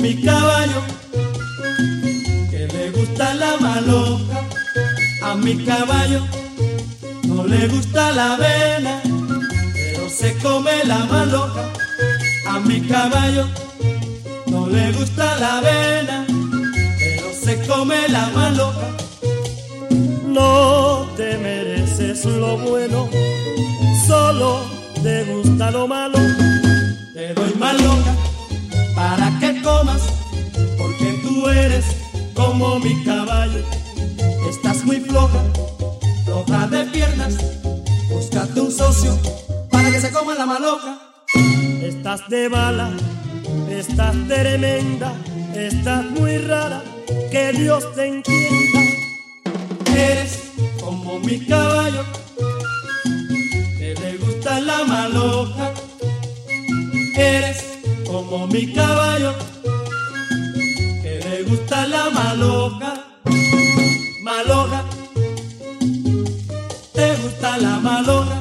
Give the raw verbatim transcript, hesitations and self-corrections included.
mi caballo, que le gusta la maloca. A mi caballo no le gusta la avena, pero se come la maloca. A mi caballo no le gusta la avena, pero se come la maloca. No te mereces lo bueno, solo te gusta lo malo. Te doy maloca para que comas, porque tú eres como mi caballo. Estás muy floja, floja de piernas. Búscate un socio para que se coma la maloca. Estás de bala, estás tremenda, estás muy rara, que Dios te entienda. Eres como mi caballo, que le gusta la maloca. Eres como mi caballo, que le gusta la maloca. Maloca, te gusta la maloca.